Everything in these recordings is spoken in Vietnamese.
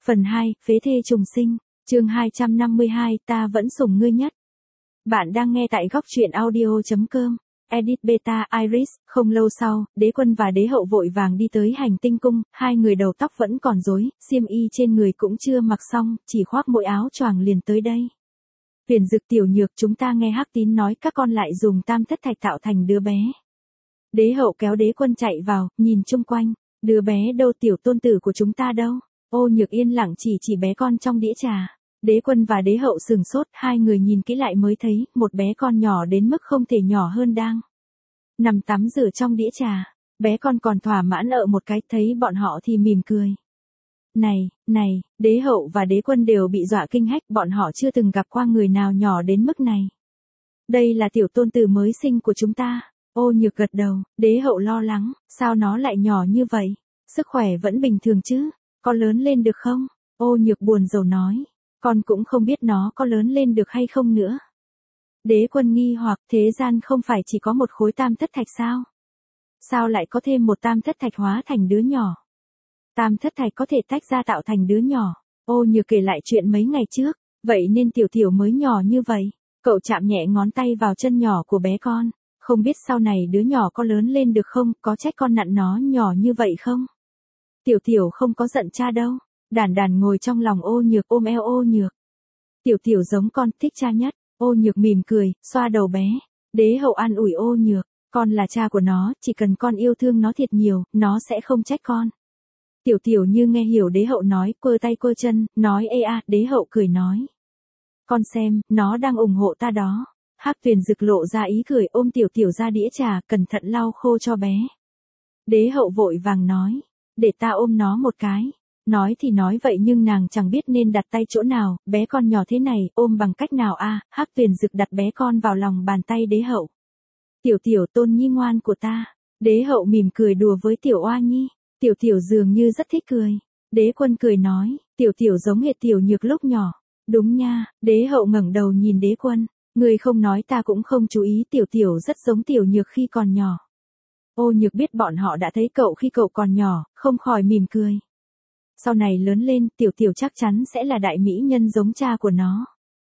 Phần 2, phế thê trùng sinh, chương 252, ta vẫn sủng ngươi nhất. Bạn đang nghe tại góc truyện audio.com. Edit Beta Iris. Không lâu sau, đế quân và đế hậu vội vàng đi tới hành tinh cung, hai người đầu tóc vẫn còn rối, xiêm y trên người cũng chưa mặc xong, chỉ khoác mỗi áo choàng liền tới đây. Huyền Dực Tiểu Nhược, chúng ta nghe Hắc Tín nói các con lại dùng tam thất thạch tạo thành đứa bé. Đế hậu kéo đế quân chạy vào, nhìn chung quanh, đứa bé đâu, tiểu tôn tử của chúng ta đâu? Ô Nhược yên lặng chỉ bé con trong đĩa trà. Đế quân và đế hậu sừng sốt, hai người nhìn kỹ lại mới thấy, một bé con nhỏ đến mức không thể nhỏ hơn đang nằm tắm rửa trong đĩa trà. Bé con còn thỏa mãn ở một cái, thấy bọn họ thì mỉm cười. Này, đế hậu và đế quân đều bị dọa kinh hách, bọn họ chưa từng gặp qua người nào nhỏ đến mức này. Đây là tiểu tôn tử mới sinh của chúng ta. Ô Nhược gật đầu, đế hậu lo lắng, sao nó lại nhỏ như vậy? Sức khỏe vẫn bình thường chứ? Có lớn lên được không? Ô Nhược buồn rầu nói, con cũng không biết nó có lớn lên được hay không nữa. Đế quân nghi hoặc, thế gian không phải chỉ có một khối tam thất thạch sao? Sao lại có thêm một tam thất thạch hóa thành đứa nhỏ? Tam thất thạch có thể tách ra tạo thành đứa nhỏ. Ô Nhược kể lại chuyện mấy ngày trước, vậy nên tiểu tiểu mới nhỏ như vậy. Cậu chạm nhẹ ngón tay vào chân nhỏ của bé con, không biết sau này đứa nhỏ có lớn lên được không, có trách con nặn nó nhỏ như vậy không? Tiểu tiểu không có giận cha đâu. Đàn đàn ngồi trong lòng Ô Nhược ôm eo Ô Nhược. Tiểu tiểu giống con, thích cha nhất. Ô Nhược mỉm cười, xoa đầu bé. Đế hậu an ủi Ô Nhược, con là cha của nó, chỉ cần con yêu thương nó thiệt nhiều, nó sẽ không trách con. Tiểu tiểu như nghe hiểu đế hậu nói, quơ tay quơ chân, nói ê a, đế hậu cười nói. Con xem, nó đang ủng hộ ta đó. Hắc Tuyền Dực lộ ra ý cười, ôm tiểu tiểu ra đĩa trà, cẩn thận lau khô cho bé. Đế hậu vội vàng nói, để ta ôm nó một cái. Nói thì nói vậy nhưng nàng chẳng biết nên đặt tay chỗ nào, bé con nhỏ thế này, ôm bằng cách nào a? Hắc Tuyền Dực đặt bé con vào lòng bàn tay đế hậu. Tiểu tiểu tôn nhi ngoan của ta. Đế hậu mỉm cười đùa với tiểu oa nhi. Tiểu tiểu dường như rất thích cười. Đế quân cười nói, tiểu tiểu giống hệt tiểu nhược lúc nhỏ. Đúng nha. Đế hậu ngẩng đầu nhìn đế quân. Người không nói ta cũng không chú ý, tiểu tiểu rất giống tiểu nhược khi còn nhỏ. Ô Nhược biết bọn họ đã thấy cậu khi cậu còn nhỏ, không khỏi mỉm cười. Sau này lớn lên, tiểu tiểu chắc chắn sẽ là đại mỹ nhân giống cha của nó.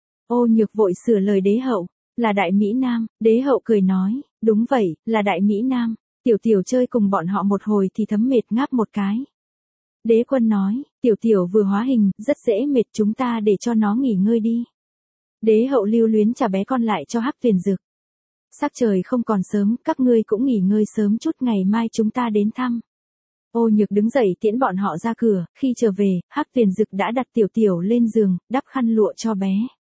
Ô Nhược vội sửa lời đế hậu, là đại mỹ nam. Đế hậu cười nói, đúng vậy, là đại mỹ nam. Tiểu tiểu chơi cùng bọn họ một hồi thì thấm mệt ngáp một cái. Đế quân nói, tiểu tiểu vừa hóa hình, rất dễ mệt, chúng ta để cho nó nghỉ ngơi đi. Đế hậu lưu luyến trả bé con lại cho Hắc Tuyền Dực. Sắc trời không còn sớm, các ngươi cũng nghỉ ngơi sớm chút, ngày mai chúng ta đến thăm. Ô Nhược đứng dậy tiễn bọn họ ra cửa, khi trở về, Hắc Tuyền Dực đã đặt tiểu tiểu lên giường, đắp khăn lụa cho bé.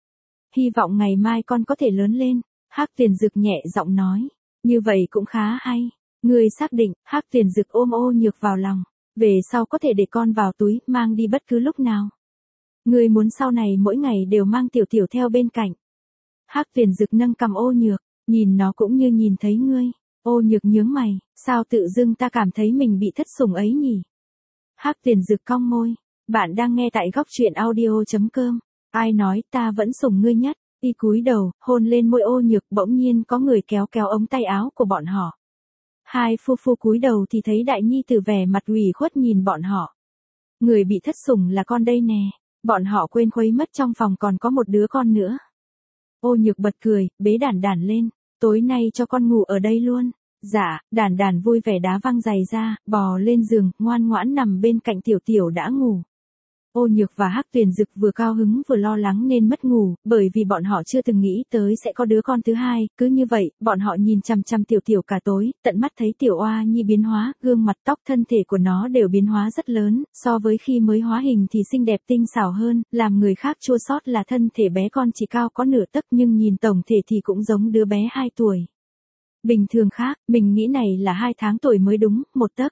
Hy vọng ngày mai con có thể lớn lên. Hắc Tuyền Dực nhẹ giọng nói, như vậy cũng khá hay. Ngươi xác định? Hắc Tuyền Dực ôm Ô Nhược vào lòng, về sau có thể để con vào túi, mang đi bất cứ lúc nào. Ngươi muốn sau này mỗi ngày đều mang tiểu tiểu theo bên cạnh. Hắc Tuyền Dực nâng cằm Ô Nhược, nhìn nó cũng như nhìn thấy ngươi. Ô Nhược nhướng mày, sao tự dưng ta cảm thấy mình bị thất sủng ấy nhỉ? Hắc Tuyền Dực cong môi, bạn đang nghe tại góc truyện audio.com. Ai nói ta vẫn sủng ngươi nhất? Y cúi đầu, hôn lên môi Ô Nhược, bỗng nhiên có người kéo ống tay áo của bọn họ. Hai phu phu cúi đầu thì thấy đại nhi tử vẻ mặt ủy khuất nhìn bọn họ. Người bị thất sủng là con đây nè. Bọn họ quên khuấy mất trong phòng còn có một đứa con nữa. Ô Nhược bật cười, bế đàn đàn lên. Tối nay cho con ngủ ở đây luôn. Dạ, đàn đàn vui vẻ đá văng giày ra, bò lên giường, ngoan ngoãn nằm bên cạnh tiểu tiểu đã ngủ. Ô Nhược và Hắc Tuyền Dực vừa cao hứng vừa lo lắng nên mất ngủ, bởi vì bọn họ chưa từng nghĩ tới sẽ có đứa con thứ hai, cứ như vậy, bọn họ nhìn chằm chằm tiểu tiểu cả tối, tận mắt thấy tiểu oa nhi biến hóa, gương mặt tóc thân thể của nó đều biến hóa rất lớn, so với khi mới hóa hình thì xinh đẹp tinh xảo hơn, làm người khác chua xót là thân thể bé con chỉ cao có nửa tấc nhưng nhìn tổng thể thì cũng giống đứa bé 2 tuổi. Bình thường khác, mình nghĩ này là 2 tháng tuổi mới đúng, 1 tấc.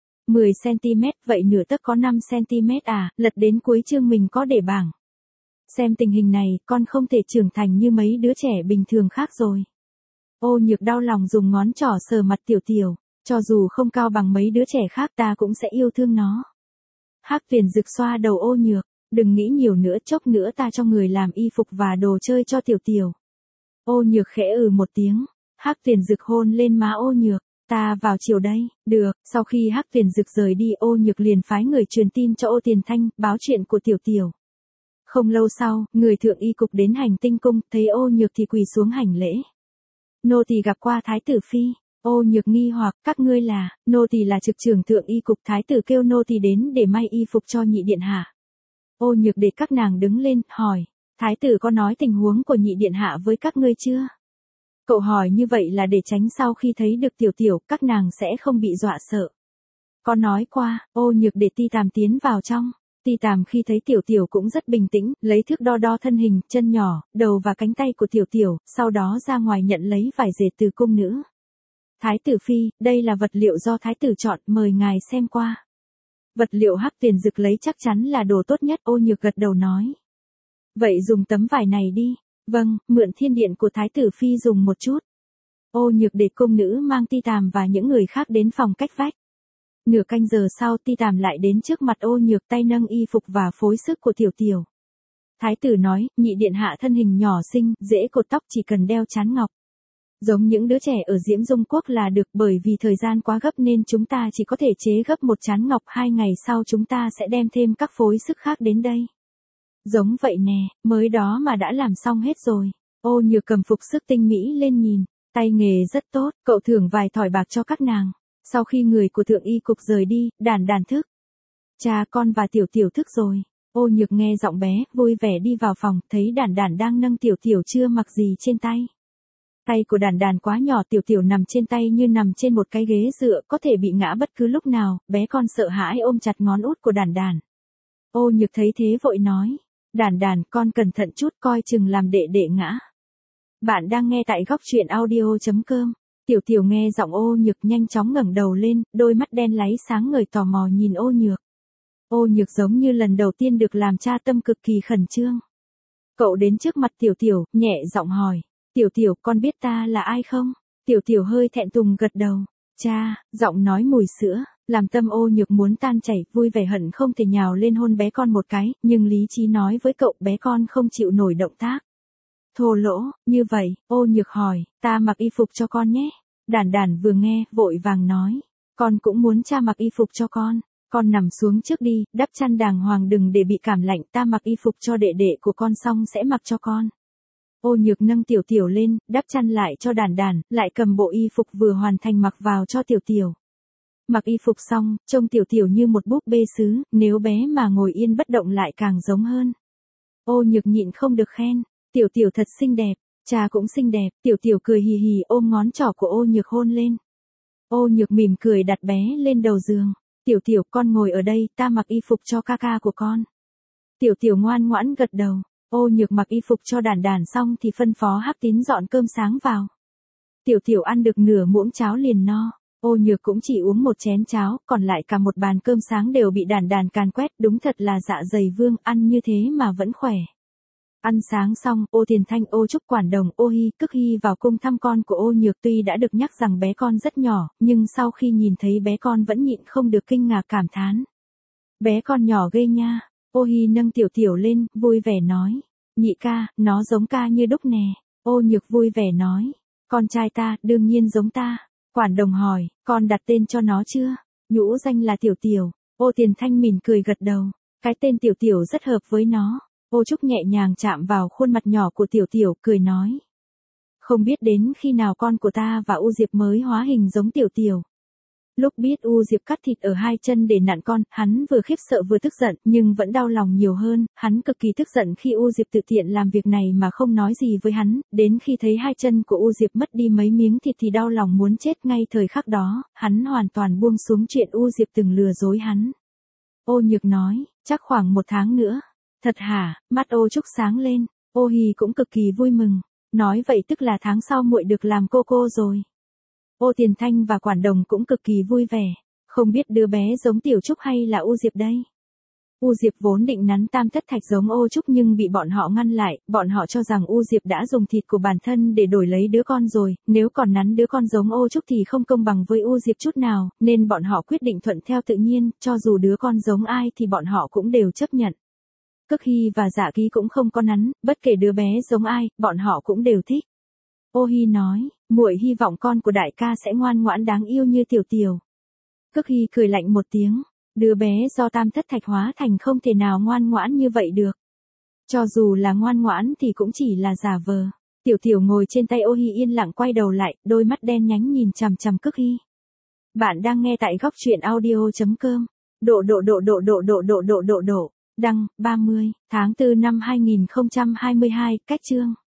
10cm, vậy nửa tấc có 5cm à, lật đến cuối chương mình có để bảng. Xem tình hình này, con không thể trưởng thành như mấy đứa trẻ bình thường khác rồi. Ô Nhược đau lòng dùng ngón trỏ sờ mặt tiểu tiểu, cho dù không cao bằng mấy đứa trẻ khác ta cũng sẽ yêu thương nó. Hắc Tuyền Dực xoa đầu Ô Nhược, đừng nghĩ nhiều nữa, chốc nữa ta cho người làm y phục và đồ chơi cho tiểu tiểu. Ô Nhược khẽ một tiếng, Hắc Tuyền Dực hôn lên má Ô Nhược. Ta vào chiều đây, được, sau khi Hắc Tuyền Dực rời đi Ô Nhược liền phái người truyền tin cho Ô Tiền Thanh, báo chuyện của Tiểu Tiểu. Không lâu sau, người thượng y cục đến hành tinh cung, thấy Ô Nhược thì quỳ xuống hành lễ. Nô tỳ gặp qua Thái tử Phi. Ô Nhược nghi hoặc, các ngươi là, nô tỳ là trực trưởng thượng y cục, Thái tử kêu nô tỳ đến để may y phục cho nhị điện hạ. Ô Nhược để các nàng đứng lên, hỏi, Thái tử có nói tình huống của nhị điện hạ với các ngươi chưa? Cậu hỏi như vậy là để tránh sau khi thấy được Tiểu Tiểu, các nàng sẽ không bị dọa sợ. Có nói qua, Ô Nhược để Ti Tàm tiến vào trong. Ti Tàm khi thấy Tiểu Tiểu cũng rất bình tĩnh, lấy thước đo đo thân hình, chân nhỏ, đầu và cánh tay của Tiểu Tiểu, sau đó ra ngoài nhận lấy vải dệt từ cung nữ. Thái tử Phi, đây là vật liệu do Thái tử chọn, mời ngài xem qua. Vật liệu Hắc Tuyền Dực lấy chắc chắn là đồ tốt nhất, Ô Nhược gật đầu nói. Vậy dùng tấm vải này đi. Vâng, mượn thiên điện của Thái tử Phi dùng một chút. Ô Nhược để cung nữ mang Ti Tàm và những người khác đến phòng cách vách. Nửa canh giờ sau Ti Tàm lại đến trước mặt Ô Nhược, tay nâng y phục và phối sức của Tiểu Tiểu. Thái tử nói, nhị điện hạ thân hình nhỏ xinh, dễ cột tóc, chỉ cần đeo trán ngọc. Giống những đứa trẻ ở Diễm Dung Quốc là được, bởi vì thời gian quá gấp nên chúng ta chỉ có thể chế gấp một trán ngọc, 2 ngày sau chúng ta sẽ đem thêm các phối sức khác đến đây. Giống vậy nè, mới đó mà đã làm xong hết rồi. Ô Nhược cầm phục sức tinh mỹ lên nhìn, tay nghề rất tốt, cậu thưởng vài thỏi bạc cho các nàng. Sau khi người của thượng y cục rời đi, Đàn Đàn thức. Cha con và Tiểu Tiểu thức rồi. Ô Nhược nghe giọng bé, vui vẻ đi vào phòng, thấy Đàn Đàn đang nâng Tiểu Tiểu chưa mặc gì trên tay. Tay của Đàn Đàn quá nhỏ, Tiểu Tiểu nằm trên tay như nằm trên một cái ghế dựa, có thể bị ngã bất cứ lúc nào, bé con sợ hãi ôm chặt ngón út của Đàn Đàn. Ô Nhược thấy thế vội nói, Đàn Đàn, con cẩn thận chút, coi chừng làm đệ đệ ngã. Bạn đang nghe tại góc truyện audio.com. Tiểu Tiểu nghe giọng Ô Nhược nhanh chóng ngẩng đầu lên, đôi mắt đen láy sáng ngời tò mò nhìn Ô Nhược. Ô Nhược giống như lần đầu tiên được làm cha, tâm cực kỳ khẩn trương. Cậu đến trước mặt Tiểu Tiểu, nhẹ giọng hỏi, Tiểu Tiểu, con biết ta là ai không? Tiểu Tiểu hơi thẹn thùng gật đầu. Cha, giọng nói mùi sữa, làm tâm Ô Nhược muốn tan chảy, vui vẻ hận không thể nhào lên hôn bé con một cái, nhưng lý trí nói với cậu bé con không chịu nổi động tác. Thô lỗ, như vậy, Ô Nhược hỏi, ta mặc y phục cho con nhé. Đàn Đàn vừa nghe, vội vàng nói, con cũng muốn cha mặc y phục cho con nằm xuống trước đi, đắp chăn đàng hoàng đừng để bị cảm lạnh, ta mặc y phục cho đệ đệ của con xong sẽ mặc cho con. Ô Nhược nâng Tiểu Tiểu lên, đắp chăn lại cho Đàn Đàn, lại cầm bộ y phục vừa hoàn thành mặc vào cho Tiểu Tiểu. Mặc y phục xong, trông Tiểu Tiểu như một búp bê sứ, nếu bé mà ngồi yên bất động lại càng giống hơn. Ô Nhược nhịn không được khen, Tiểu Tiểu thật xinh đẹp, cha cũng xinh đẹp, Tiểu Tiểu cười hì hì ôm ngón trỏ của Ô Nhược hôn lên. Ô Nhược mỉm cười đặt bé lên đầu giường, Tiểu Tiểu, con ngồi ở đây, ta mặc y phục cho ca ca của con. Tiểu Tiểu ngoan ngoãn gật đầu. Ô Nhược mặc y phục cho Đàn Đàn xong thì phân phó Hắc Tín dọn cơm sáng vào. Tiểu Tiểu ăn được nửa muỗng cháo liền no. Ô Nhược cũng chỉ uống một chén cháo, còn lại cả một bàn cơm sáng đều bị Đàn Đàn càn quét, đúng thật là dạ dày vương, ăn như thế mà vẫn khỏe. Ăn sáng xong, Ô Tiền Thanh, Ô Trúc Quản Đồng, Ô Hy, Cức Hy vào cung thăm con của Ô Nhược, tuy đã được nhắc rằng bé con rất nhỏ, nhưng sau khi nhìn thấy bé con vẫn nhịn không được kinh ngạc cảm thán. Bé con nhỏ ghê nha. Ô Hy nâng Tiểu Tiểu lên, vui vẻ nói, nhị ca, nó giống ca như đúc nè. Ô Nhược vui vẻ nói, con trai ta, đương nhiên giống ta. Quản Đồng hỏi, con đặt tên cho nó chưa? Nhũ danh là Tiểu Tiểu. Ô Tiền Thanh mỉm cười gật đầu, cái tên Tiểu Tiểu rất hợp với nó. Ô Trúc nhẹ nhàng chạm vào khuôn mặt nhỏ của Tiểu Tiểu, cười nói, không biết đến khi nào con của ta và U Diệp mới hóa hình giống Tiểu Tiểu. Lúc biết U Diệp cắt thịt ở 2 chân để nặn con, hắn vừa khiếp sợ vừa tức giận, nhưng vẫn đau lòng nhiều hơn, hắn cực kỳ tức giận khi U Diệp tự tiện làm việc này mà không nói gì với hắn, đến khi thấy 2 chân của U Diệp mất đi mấy miếng thịt thì đau lòng muốn chết, ngay thời khắc đó, hắn hoàn toàn buông xuống chuyện U Diệp từng lừa dối hắn. Ô Nhược nói, chắc khoảng 1 tháng nữa. Thật hả? Mắt Ô Trúc sáng lên, Ô Hì cũng cực kỳ vui mừng, nói vậy tức là tháng sau muội được làm cô rồi. Ô Tiền Thanh và Quản Đồng cũng cực kỳ vui vẻ, không biết đứa bé giống Tiểu Trúc hay là U Diệp đây. U Diệp vốn định nắn tam thất thạch giống Ô Trúc nhưng bị bọn họ ngăn lại, bọn họ cho rằng U Diệp đã dùng thịt của bản thân để đổi lấy đứa con rồi, nếu còn nắn đứa con giống Ô Trúc thì không công bằng với U Diệp chút nào, nên bọn họ quyết định thuận theo tự nhiên, cho dù đứa con giống ai thì bọn họ cũng đều chấp nhận. Cức Hy và Dạ Ký cũng không có nắn, bất kể đứa bé giống ai, bọn họ cũng đều thích. Ô Hi nói, muội hy vọng con của đại ca sẽ ngoan ngoãn đáng yêu như Tiểu Tiểu. Cức Hi cười lạnh một tiếng, đứa bé do tam thất thạch hóa thành không thể nào ngoan ngoãn như vậy được. Cho dù là ngoan ngoãn thì cũng chỉ là giả vờ. Tiểu Tiểu ngồi trên tay Ô Hi yên lặng quay đầu lại, đôi mắt đen nhánh nhìn chằm chằm Cức Hi. Bạn đang nghe tại góc truyện audio.com. Đăng, 30, tháng 4 năm 2022, cách chương.